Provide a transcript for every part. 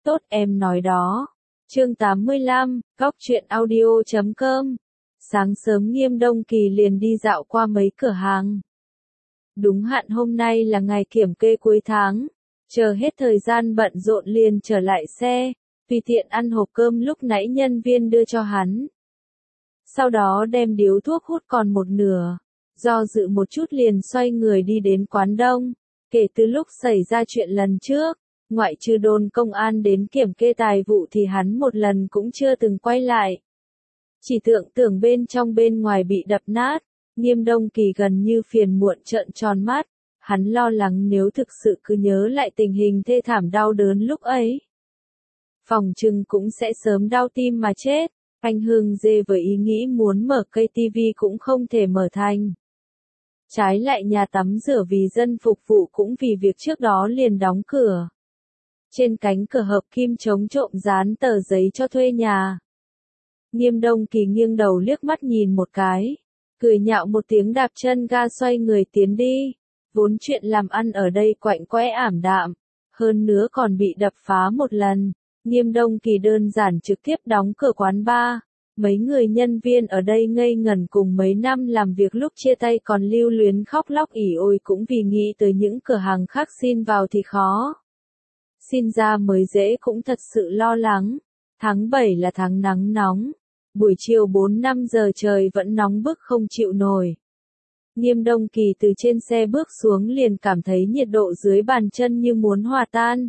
Tốt em nói đó. Chương 85, Góc truyện audio.com. Sáng sớm Nghiêm Đông Kỳ liền đi dạo qua mấy cửa hàng. Đúng hạn hôm nay là ngày kiểm kê cuối tháng, chờ hết thời gian bận rộn liền trở lại xe, tùy tiện ăn hộp cơm lúc nãy nhân viên đưa cho hắn. Sau đó đem điếu thuốc hút còn một nửa, do dự một chút liền xoay người đi đến quán đông. Kể từ lúc xảy ra chuyện lần trước, ngoại trừ đồn công an đến kiểm kê tài vụ thì hắn một lần cũng chưa từng quay lại. Chỉ tưởng bên trong bên ngoài bị đập nát, Nghiêm Đông Kỳ gần như phiền muộn trợn tròn mắt, hắn lo lắng nếu thực sự cứ nhớ lại tình hình thê thảm đau đớn lúc ấy. Phòng trừng cũng sẽ sớm đau tim mà chết, anh Hương dê với ý nghĩ muốn mở cây tivi cũng không thể mở thành. Trái lại nhà tắm rửa vì dân phục vụ cũng vì việc trước đó liền đóng cửa. Trên cánh cửa hợp kim chống trộm dán tờ giấy cho thuê nhà. Nghiêm Đông Kỳ nghiêng đầu liếc mắt nhìn một cái, cười nhạo một tiếng đạp chân ga xoay người tiến đi. Vốn chuyện làm ăn ở đây quạnh quẽ ảm đạm, hơn nữa còn bị đập phá một lần. Nghiêm Đông Kỳ đơn giản trực tiếp đóng cửa quán bar. Mấy người nhân viên ở đây ngây ngẩn cùng mấy năm làm việc lúc chia tay còn lưu luyến khóc lóc ỉ ôi cũng vì nghĩ tới những cửa hàng khác xin vào thì khó. Xin ra mới dễ cũng thật sự lo lắng. Tháng 7 là tháng nắng nóng. Buổi chiều 4-5 giờ trời vẫn nóng bức không chịu nổi. Nghiêm Đông Kỳ từ trên xe bước xuống liền cảm thấy nhiệt độ dưới bàn chân như muốn hòa tan.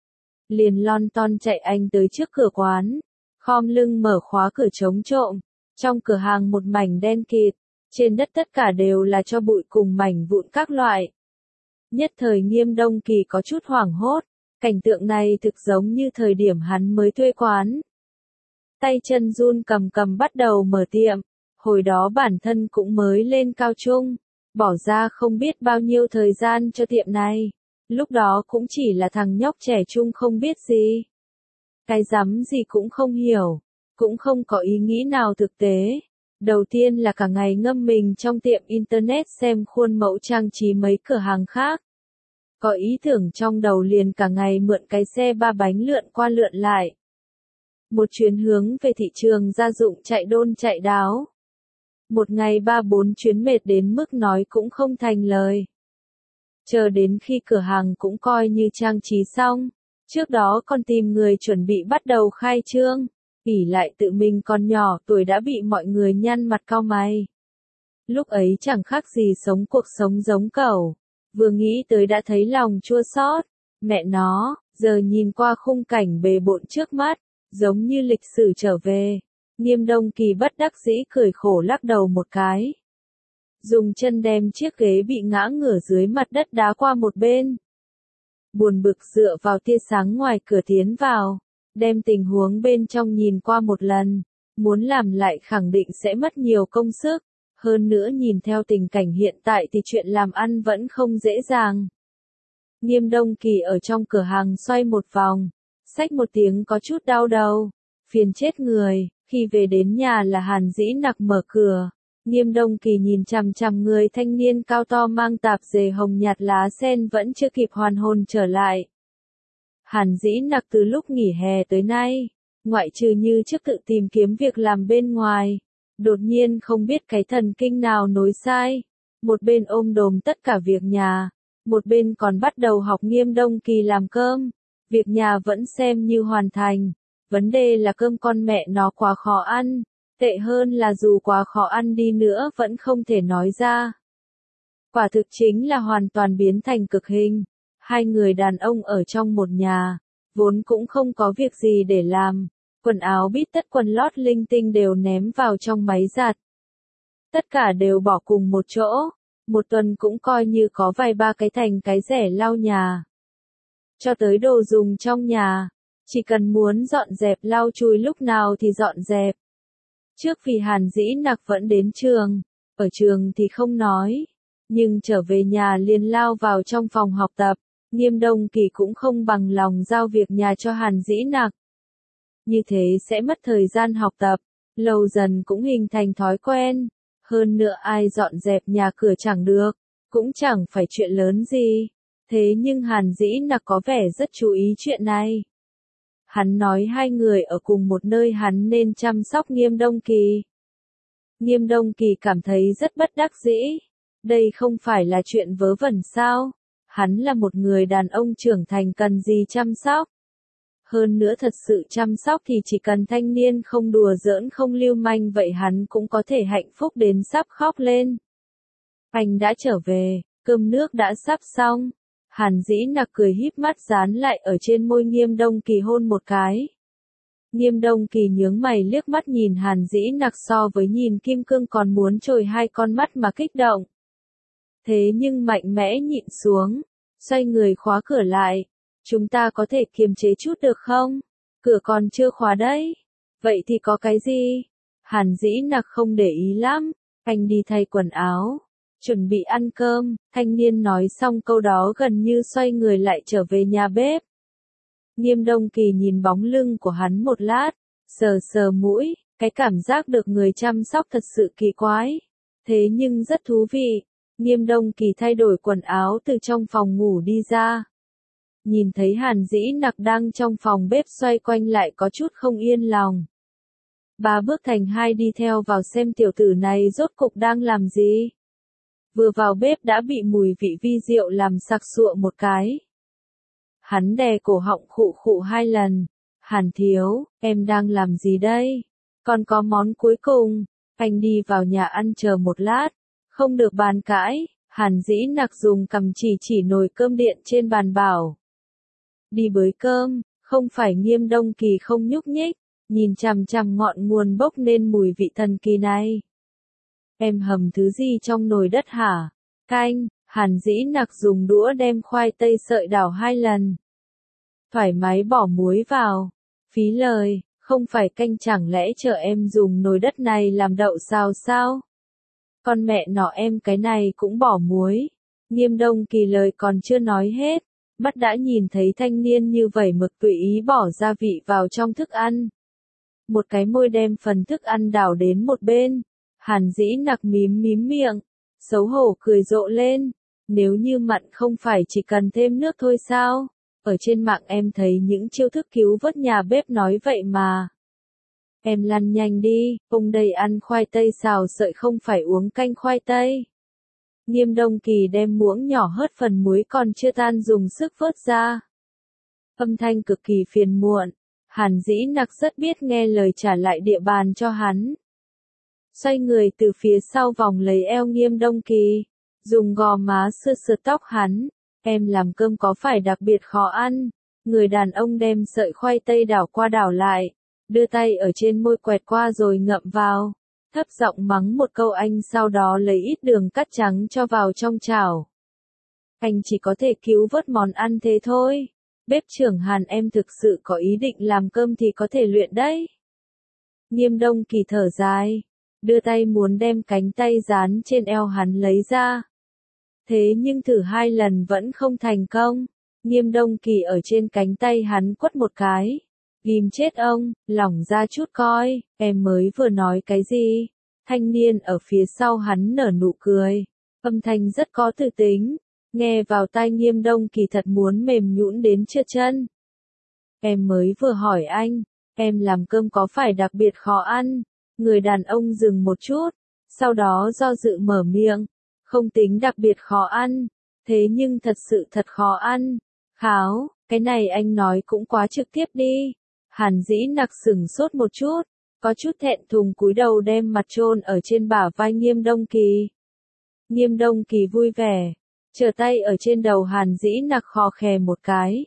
Liền lon ton chạy anh tới trước cửa quán, khom lưng mở khóa cửa chống trộm. Trong cửa hàng một mảnh đen kịt, trên đất tất cả đều là tro bụi cùng mảnh vụn các loại. Nhất thời Nghiêm Đông Kỳ có chút hoảng hốt, cảnh tượng này thực giống như thời điểm hắn mới thuê quán. Tay chân run cầm bắt đầu mở tiệm, hồi đó bản thân cũng mới lên cao trung, bỏ ra không biết bao nhiêu thời gian cho tiệm này. Lúc đó cũng chỉ là thằng nhóc trẻ trung không biết gì. Cái rắm gì cũng không hiểu, cũng không có ý nghĩ nào thực tế. Đầu tiên là cả ngày ngâm mình trong tiệm internet xem khuôn mẫu trang trí mấy cửa hàng khác. Có ý tưởng trong đầu liền cả ngày mượn cái xe ba bánh lượn qua lượn lại. Một chuyến hướng về thị trường gia dụng chạy đôn chạy đáo. Một ngày 3-4 chuyến mệt đến mức nói cũng không thành lời. Chờ đến khi cửa hàng cũng coi như trang trí xong. Trước đó còn tìm người chuẩn bị bắt đầu khai trương. ỷ lại tự mình còn nhỏ tuổi đã bị mọi người nhăn mặt cau mày. Lúc ấy chẳng khác gì sống cuộc sống giống cẩu. Vừa nghĩ tới đã thấy lòng chua xót. Mẹ nó, giờ nhìn qua khung cảnh bề bộn trước mắt, giống như lịch sử trở về. Nghiêm Đông Kỳ bất đắc dĩ cười khổ lắc đầu một cái. Dùng chân đem chiếc ghế bị ngã ngửa dưới mặt đất đá qua một bên. Buồn bực dựa vào tia sáng ngoài cửa tiến vào, đem tình huống bên trong nhìn qua một lần, muốn làm lại khẳng định sẽ mất nhiều công sức, hơn nữa nhìn theo tình cảnh hiện tại thì chuyện làm ăn vẫn không dễ dàng. Nghiêm Đông Kỳ ở trong cửa hàng xoay một vòng, xách một tiếng có chút đau đầu, phiền chết người, khi về đến nhà là Hàn Dĩ Nặc mở cửa. Nghiêm Đông Kỳ nhìn chằm chằm người thanh niên cao to mang tạp dề hồng nhạt lá sen vẫn chưa kịp hoàn hồn trở lại. Hàn Dĩ Nặc từ lúc nghỉ hè tới nay, ngoại trừ như trước tự tìm kiếm việc làm bên ngoài, đột nhiên không biết cái thần kinh nào nối sai, một bên ôm đồm tất cả việc nhà, một bên còn bắt đầu học Nghiêm Đông Kỳ làm cơm, việc nhà vẫn xem như hoàn thành, vấn đề là cơm con mẹ nó quá khó ăn. Tệ hơn là dù quá khó ăn đi nữa vẫn không thể nói ra. Quả thực chính là hoàn toàn biến thành cực hình. Hai người đàn ông ở trong một nhà, vốn cũng không có việc gì để làm. Quần áo bít tất quần lót linh tinh đều ném vào trong máy giặt. Tất cả đều bỏ cùng một chỗ. Một tuần cũng coi như có vài ba cái thành cái rẻ lau nhà. Cho tới đồ dùng trong nhà, chỉ cần muốn dọn dẹp lau chùi lúc nào thì dọn dẹp. Trước vì Hàn Dĩ Nặc vẫn đến trường, ở trường thì không nói, nhưng trở về nhà liền lao vào trong phòng học tập, Nghiêm Đông Kỳ cũng không bằng lòng giao việc nhà cho Hàn Dĩ Nặc. Như thế sẽ mất thời gian học tập, lâu dần cũng hình thành thói quen, hơn nữa ai dọn dẹp nhà cửa chẳng được, cũng chẳng phải chuyện lớn gì, thế nhưng Hàn Dĩ Nặc có vẻ rất chú ý chuyện này. Hắn nói hai người ở cùng một nơi hắn nên chăm sóc Nghiêm Đông Kỳ. Nghiêm Đông Kỳ cảm thấy rất bất đắc dĩ. Đây không phải là chuyện vớ vẩn sao? Hắn là một người đàn ông trưởng thành cần gì chăm sóc? Hơn nữa thật sự chăm sóc thì chỉ cần thanh niên không đùa giỡn không lưu manh vậy hắn cũng có thể hạnh phúc đến sắp khóc lên. Anh đã trở về, cơm nước đã sắp xong. Hàn Dĩ Nặc cười híp mắt dán lại ở trên môi Nghiêm Đông Kỳ hôn một cái. Nghiêm Đông Kỳ nhướng mày liếc mắt nhìn Hàn Dĩ Nặc so với nhìn kim cương còn muốn trồi hai con mắt mà kích động. Thế nhưng mạnh mẽ nhịn xuống, xoay người khóa cửa lại. Chúng ta có thể kiềm chế chút được không? Cửa còn chưa khóa đấy. Vậy thì có cái gì? Hàn Dĩ Nặc không để ý lắm. Anh đi thay quần áo, chuẩn bị ăn cơm. Thanh niên nói xong câu đó gần như xoay người lại trở về nhà bếp. Nghiêm Đông Kỳ nhìn bóng lưng của hắn một lát, sờ sờ mũi, cái cảm giác được người chăm sóc thật sự kỳ quái. Thế nhưng rất thú vị. Nghiêm Đông Kỳ thay đổi quần áo từ trong phòng ngủ đi ra. Nhìn thấy Hàn Dĩ Nặc đang trong phòng bếp xoay quanh lại có chút không yên lòng. Ba bước thành hai đi theo vào xem tiểu tử này rốt cục đang làm gì. Vừa vào bếp đã bị mùi vị vi rượu làm sặc sụa một cái. Hắn đè cổ họng khụ khụ hai lần. Hàn thiếu, em đang làm gì đây? Còn có món cuối cùng, anh đi vào nhà ăn chờ một lát. Không được bàn cãi, Hàn Dĩ Nặc dùng cằm chỉ nồi cơm điện trên bàn bảo. Đi bới cơm, không phải Nghiêm Đông Kỳ không nhúc nhích, nhìn chằm chằm ngọn nguồn bốc nên mùi vị thần kỳ này. Em hầm thứ gì trong nồi đất hả? Canh, Hàn Dĩ Nặc dùng đũa đem khoai tây sợi đảo hai lần. Thoải mái bỏ muối vào. Phí lời, không phải canh chẳng lẽ chờ em dùng nồi đất này làm đậu xào sao? Con mẹ nọ em cái này cũng bỏ muối. Nghiêm Đông Kỳ lời còn chưa nói hết. Mắt đã nhìn thấy thanh niên như vẩy mực tùy ý bỏ gia vị vào trong thức ăn. Một cái môi đem phần thức ăn đảo đến một bên. Hàn Dĩ Nặc mím miệng, xấu hổ cười rộ lên. Nếu như mặn không phải chỉ cần thêm nước thôi sao? Ở trên mạng em thấy những chiêu thức cứu vớt nhà bếp nói vậy mà. Em lăn nhanh đi, ông đây ăn khoai tây xào sợi không phải uống canh khoai tây. Nghiêm Đông Kỳ đem muỗng nhỏ hớt phần muối còn chưa tan dùng sức vớt ra. Âm thanh cực kỳ phiền muộn. Hàn Dĩ Nặc rất biết nghe lời trả lại địa bàn cho hắn. Xoay người từ phía sau vòng lấy eo Nghiêm Đông Kỳ, dùng gò má sượt tóc hắn. Em làm cơm có phải đặc biệt khó ăn? Người đàn ông đem sợi khoai tây đảo qua đảo lại, đưa tay ở trên môi quẹt qua rồi ngậm vào. Thấp giọng mắng một câu anh sau đó lấy ít đường cắt trắng cho vào trong chảo. Anh chỉ có thể cứu vớt món ăn thế thôi. Bếp trưởng Hàn em thực sự có ý định làm cơm thì có thể luyện đấy. Nghiêm Đông Kỳ thở dài, đưa tay muốn đem cánh tay dán trên eo hắn lấy ra. Thế nhưng thử hai lần vẫn không thành công. Nghiêm Đông Kỳ ở trên cánh tay hắn quất một cái. Ghim chết ông, lỏng ra chút coi, em mới vừa nói cái gì? Thanh niên ở phía sau hắn nở nụ cười. Âm thanh rất có tư tính. Nghe vào tai Nghiêm Đông Kỳ thật muốn mềm nhũn đến trượt chân. Em mới vừa hỏi anh, em làm cơm có phải đặc biệt khó ăn? Người đàn ông dừng một chút, sau đó do dự mở miệng. Không tính đặc biệt khó ăn, thế nhưng thật sự thật khó ăn. Kháo, cái này anh nói cũng quá trực tiếp đi. Hàn Dĩ Nặc sửng sốt một chút, có chút thẹn thùng cúi đầu đem mặt chôn ở trên bả vai Nghiêm Đông Kỳ. Nghiêm Đông Kỳ vui vẻ, trở tay ở trên đầu Hàn Dĩ Nặc khò khè một cái.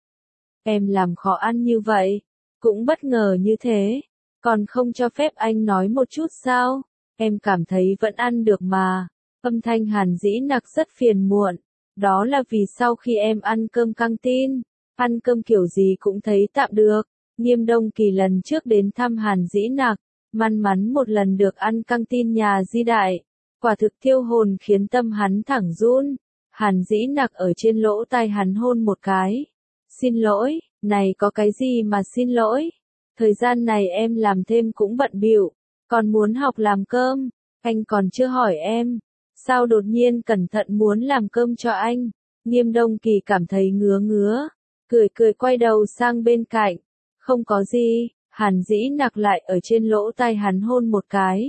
Em làm khó ăn như vậy, cũng bất ngờ như thế, còn không cho phép anh nói một chút sao? Em cảm thấy vẫn ăn được mà. Âm thanh Hàn Dĩ Nặc rất phiền muộn, đó là vì sau khi em ăn cơm căng tin, ăn cơm kiểu gì cũng thấy tạm được. Nghiêm Đông Kỳ lần trước đến thăm Hàn Dĩ Nặc, may mắn một lần được ăn căng tin nhà Di Đại, quả thực thiêu hồn khiến tâm hắn thẳng run. Hàn Dĩ Nặc ở trên lỗ tai hắn hôn một cái. Xin lỗi, này có cái gì mà xin lỗi? Thời gian này em làm thêm cũng bận bịu, còn muốn học làm cơm, anh còn chưa hỏi em. Sao đột nhiên cẩn thận muốn làm cơm cho anh? Nghiêm Đông Kỳ cảm thấy ngứa, cười quay đầu sang bên cạnh. Không có gì, Hàn Dĩ Nặc lại ở trên lỗ tai hắn hôn một cái.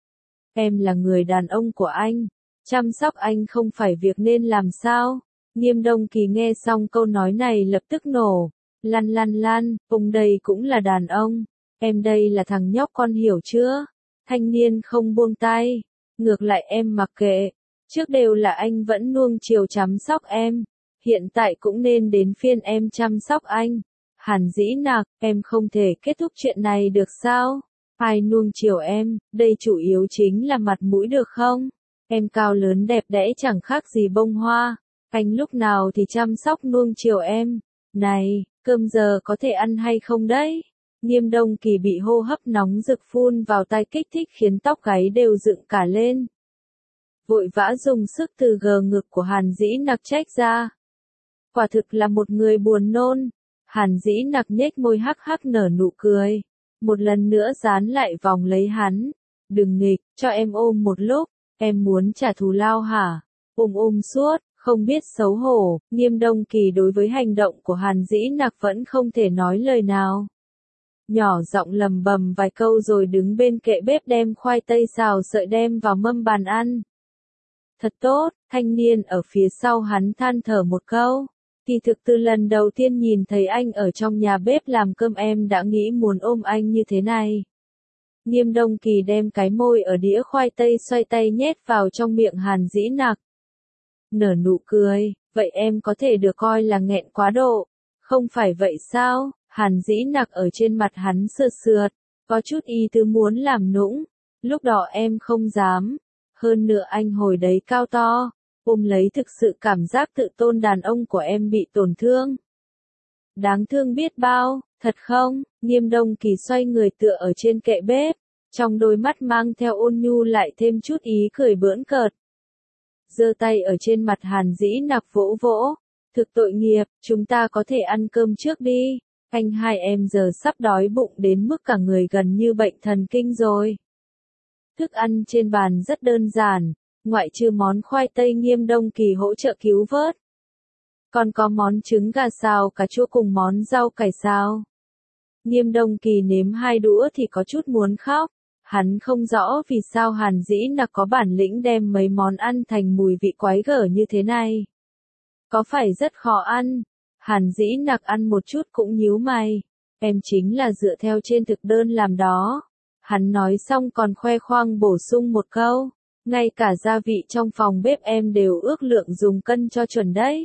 Em là người đàn ông của anh, chăm sóc anh không phải việc nên làm sao? Nghiêm Đông Kỳ nghe xong câu nói này lập tức nổ. Lăn, ông đây cũng là đàn ông. Em đây là thằng nhóc con hiểu chưa? Thanh niên không buông tay. Ngược lại em mặc kệ. Trước đều là anh vẫn nuông chiều chăm sóc em. Hiện tại cũng nên đến phiên em chăm sóc anh. Hàn Dĩ Nặc, em không thể kết thúc chuyện này được sao? Ai nuông chiều em, đây chủ yếu chính là mặt mũi được không? Em cao lớn đẹp đẽ chẳng khác gì bông hoa. Anh lúc nào thì chăm sóc nuông chiều em. Này, cơm giờ có thể ăn hay không đấy? Nghiêm Đông Kỳ bị hô hấp nóng rực phun vào tai kích thích khiến tóc gáy đều dựng cả lên. Vội vã dùng sức từ gờ ngực của Hàn Dĩ Nặc trách ra. Quả thực là một người buồn nôn. Hàn Dĩ Nặc nhếch môi hắc hắc nở nụ cười. Một lần nữa dán lại vòng lấy hắn. Đừng nghịch, cho em ôm một lúc. Em muốn trả thù lao hả? Ôm suốt, không biết xấu hổ. Nghiêm Đông Kỳ đối với hành động của Hàn Dĩ Nặc vẫn không thể nói lời nào. Nhỏ giọng lầm bầm vài câu rồi đứng bên kệ bếp đem khoai tây xào sợi đem vào mâm bàn ăn. Thật tốt, thanh niên ở phía sau hắn than thở một câu. Kỳ thực từ lần đầu tiên nhìn thấy anh ở trong nhà bếp làm cơm em đã nghĩ muốn ôm anh như thế này. Nghiêm Đông Kỳ đem cái môi ở đĩa khoai tây xoay tay nhét vào trong miệng Hàn Dĩ Nặc. Nở nụ cười, vậy em có thể được coi là nghẹn quá độ. Không phải vậy sao? Hàn Dĩ Nặc ở trên mặt hắn sượt sượt, có chút ý tứ muốn làm nũng. Lúc đó em không dám. Hơn nữa anh hồi đấy cao to, ôm lấy thực sự cảm giác tự tôn đàn ông của em bị tổn thương. Đáng thương biết bao, thật không? Nghiêm Đông Kỳ xoay người tựa ở trên kệ bếp, trong đôi mắt mang theo ôn nhu lại thêm chút ý cười bỡn cợt. Giơ tay ở trên mặt Hàn Dĩ Nặc vỗ vỗ, thực tội nghiệp, chúng ta có thể ăn cơm trước đi, anh hai em giờ sắp đói bụng đến mức cả người gần như bệnh thần kinh rồi. Thức ăn trên bàn rất đơn giản, ngoại trừ món khoai tây Nghiêm Đông Kỳ hỗ trợ cứu vớt. Còn có món trứng gà xào cà chua cùng món rau cải xào. Nghiêm Đông Kỳ nếm 2 đũa thì có chút muốn khóc. Hắn không rõ vì sao Hàn Dĩ Nặc có bản lĩnh đem mấy món ăn thành mùi vị quái gở như thế này. Có phải rất khó ăn? Hàn Dĩ Nặc ăn một chút cũng nhíu mày. Em chính là dựa theo trên thực đơn làm đó. Hắn nói xong còn khoe khoang bổ sung một câu. Ngay cả gia vị trong phòng bếp em đều ước lượng dùng cân cho chuẩn đấy.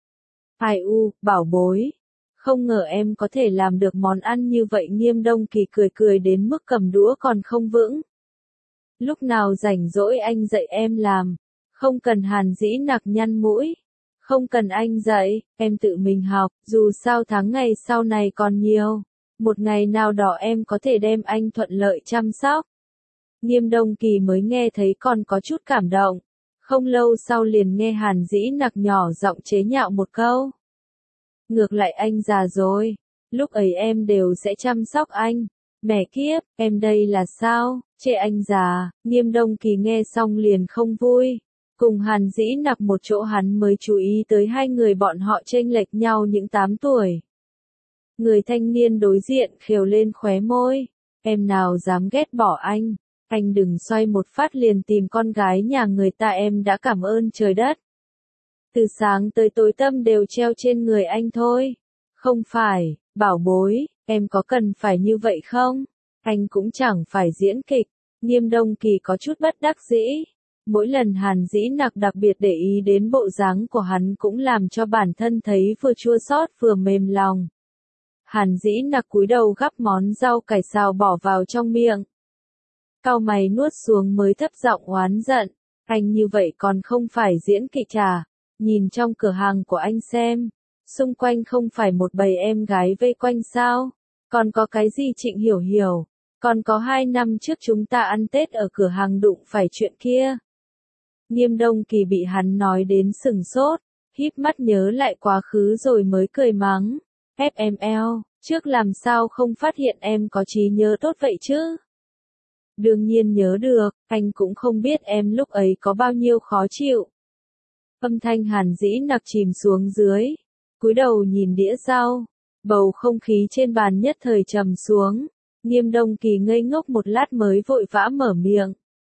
Ai u, bảo bối. Không ngờ em có thể làm được món ăn như vậy. Nghiêm Đông Kỳ cười đến mức cầm đũa còn không vững. Lúc nào rảnh rỗi anh dạy em làm. Không cần. Hàn Dĩ Nặc nhăn mũi. Không cần anh dạy, em tự mình học, dù sao tháng ngày sau này còn nhiều. Một ngày nào đó em có thể đem anh thuận lợi chăm sóc. Nghiêm Đông Kỳ mới nghe thấy còn có chút cảm động. Không lâu sau liền nghe Hàn Dĩ Nặc nhỏ giọng chế nhạo một câu. Ngược lại anh già rồi, lúc ấy em đều sẽ chăm sóc anh. Mẹ kiếp, em đây là sao, chê anh già. Nghiêm Đông Kỳ nghe xong liền không vui. Cùng Hàn Dĩ Nặc một chỗ hắn mới chú ý tới hai người bọn họ chênh lệch nhau những 8 tuổi. Người thanh niên đối diện khều lên khóe môi. Em nào dám ghét bỏ anh đừng xoay một phát liền tìm con gái nhà người ta, em đã cảm ơn trời đất. Từ sáng tới tối tâm đều treo trên người anh thôi. Không phải, bảo bối, em có cần phải như vậy không? Anh cũng chẳng phải diễn kịch. Nghiêm Đông Kỳ có chút bất đắc dĩ. Mỗi lần Hàn Dĩ Nặc đặc biệt để ý đến bộ dáng của hắn cũng làm cho bản thân thấy vừa chua xót vừa mềm lòng. Hàn Dĩ Nặc cúi đầu gắp món rau cải xào bỏ vào trong miệng. Cau mày nuốt xuống mới thấp giọng oán giận. Anh như vậy còn không phải diễn kịch à? Nhìn trong cửa hàng của anh xem. Xung quanh không phải một bầy em gái vây quanh sao? Còn có cái gì Trịnh Hiểu Hiểu? Còn có 2 năm trước chúng ta ăn Tết ở cửa hàng đụng phải chuyện kia. Nghiêm Đông Kỳ bị hắn nói đến sừng sốt, híp mắt nhớ lại quá khứ rồi mới cười mắng. FML, trước làm sao không phát hiện em có trí nhớ tốt vậy chứ? Đương nhiên nhớ được, anh cũng không biết em lúc ấy có bao nhiêu khó chịu. Âm thanh Hàn Dĩ Nặc chìm xuống dưới, cúi đầu nhìn đĩa rau, Bầu không khí trên bàn nhất thời trầm xuống. Nghiêm Đông Kỳ ngây ngốc một lát mới vội vã mở miệng.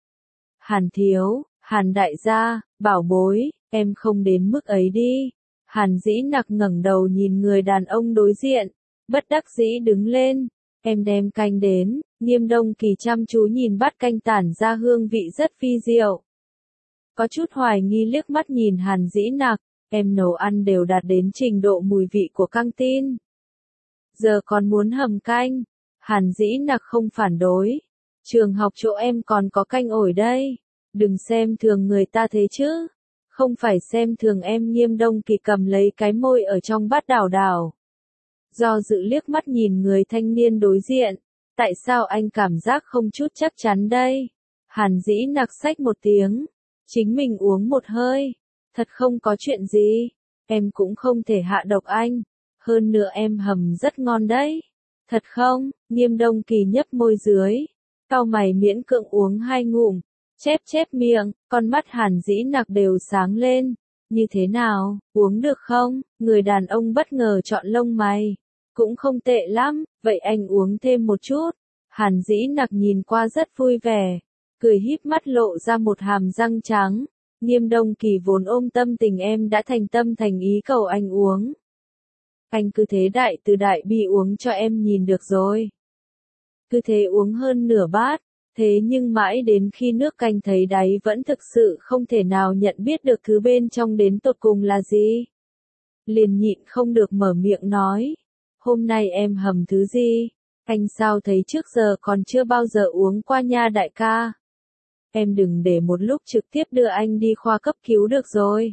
Hàn thiếu, Hàn đại gia, bảo bối, em không đến mức ấy đi. Hàn Dĩ Nặc ngẩng đầu nhìn người đàn ông đối diện, bất đắc dĩ đứng lên. Em đem canh đến. Nghiêm Đông Kỳ chăm chú nhìn bát canh tản ra hương vị rất phi diệu. Có chút hoài nghi liếc mắt nhìn Hàn Dĩ Nặc, em nấu ăn đều đạt đến trình độ mùi vị của căng tin. Giờ còn muốn hầm canh. Hàn Dĩ Nặc không phản đối. Trường học chỗ em còn có canh ổi đây. Đừng xem thường người ta thế chứ. Không phải xem thường em. Nghiêm Đông Kỳ cầm lấy cái môi ở trong bát đảo đảo. Do dự liếc mắt nhìn người thanh niên đối diện. Tại sao anh cảm giác không chút chắc chắn đây? Hàn Dĩ Nặc xách một tiếng. Chính mình uống một hơi. Thật không có chuyện gì. Em cũng không thể hạ độc anh. Hơn nữa em hầm rất ngon đấy. Thật không? Nghiêm Đông Kỳ nhấp môi dưới. Cau mày miễn cưỡng uống 2 ngụm. Chép miệng, con mắt Hàn Dĩ Nặc đều sáng lên. Như thế nào, uống được không? Người đàn ông bất ngờ chọn lông mày. Cũng không tệ lắm, vậy anh uống thêm một chút. Hàn Dĩ Nặc nhìn qua rất vui vẻ. Cười híp mắt lộ ra một hàm răng trắng. Nghiêm Đông Kỳ vốn ôm tâm tình em đã thành tâm thành ý cầu anh uống. Anh cứ thế đại từ đại bi uống cho em nhìn được rồi. Cứ thế uống hơn nửa bát. Thế nhưng mãi đến khi nước canh thấy đáy vẫn thực sự không thể nào nhận biết được thứ bên trong đến tột cùng là gì. Liền nhịn không được mở miệng nói. Hôm nay em hầm thứ gì? Anh sao thấy trước giờ còn chưa bao giờ uống qua nha đại ca. Em đừng để một lúc trực tiếp đưa anh đi khoa cấp cứu được rồi.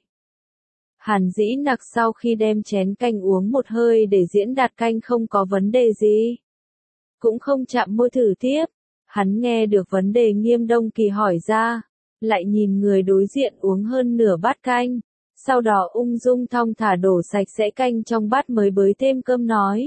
Hàn Dĩ Nặc sau khi đem chén canh uống một hơi để diễn đạt canh không có vấn đề gì. Cũng không chạm môi thử tiếp. Hắn nghe được vấn đề Nghiêm Đông Kỳ hỏi ra. Lại nhìn người đối diện uống hơn nửa bát canh. Sau đó ung dung thong thả đổ sạch sẽ canh trong bát mới bới thêm cơm nói.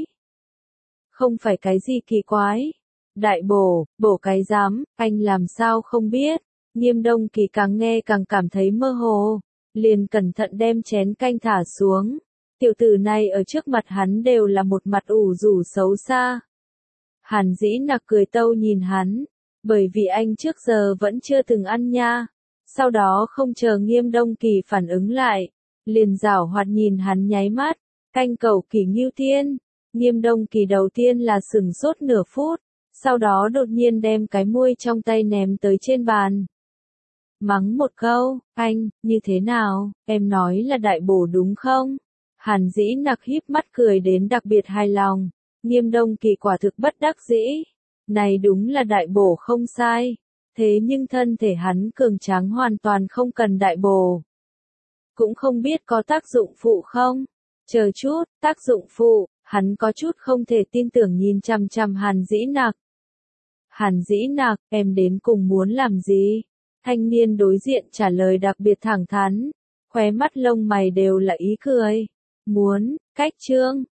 Không phải cái gì kỳ quái. Đại bổ cái rắm, anh làm sao không biết. Nghiêm Đông Kỳ càng nghe càng cảm thấy mơ hồ. Liền cẩn thận đem chén canh thả xuống. Tiểu tử này ở trước mặt hắn đều là một mặt ủ rũ xấu xa. Hàn Dĩ Nặc cười tâu nhìn hắn. Bởi vì anh trước giờ vẫn chưa từng ăn nha. Sau đó không chờ Nghiêm Đông Kỳ phản ứng lại. Liền giảo hoạt nhìn hắn nháy mắt. Canh cầu kỳ ngưu thiên. Nghiêm Đông Kỳ đầu tiên là sửng sốt nửa phút. Sau đó đột nhiên đem cái muôi trong tay ném tới trên bàn. Mắng một câu, anh, như thế nào, em nói là đại bổ đúng không? Hàn Dĩ Nặc híp mắt cười đến đặc biệt hài lòng. Nghiêm Đông Kỳ quả thực bất đắc dĩ. Này đúng là đại bổ không sai. Thế nhưng thân thể hắn cường tráng hoàn toàn không cần đại bổ. Cũng không biết có tác dụng phụ không? Chờ chút, tác dụng phụ, hắn có chút không thể tin tưởng nhìn chằm chằm Hàn Dĩ Nặc. Hàn Dĩ Nặc, em đến cùng muốn làm gì? Thanh niên đối diện trả lời đặc biệt thẳng thắn. Khóe mắt lông mày đều là ý cười. Muốn, cách trương.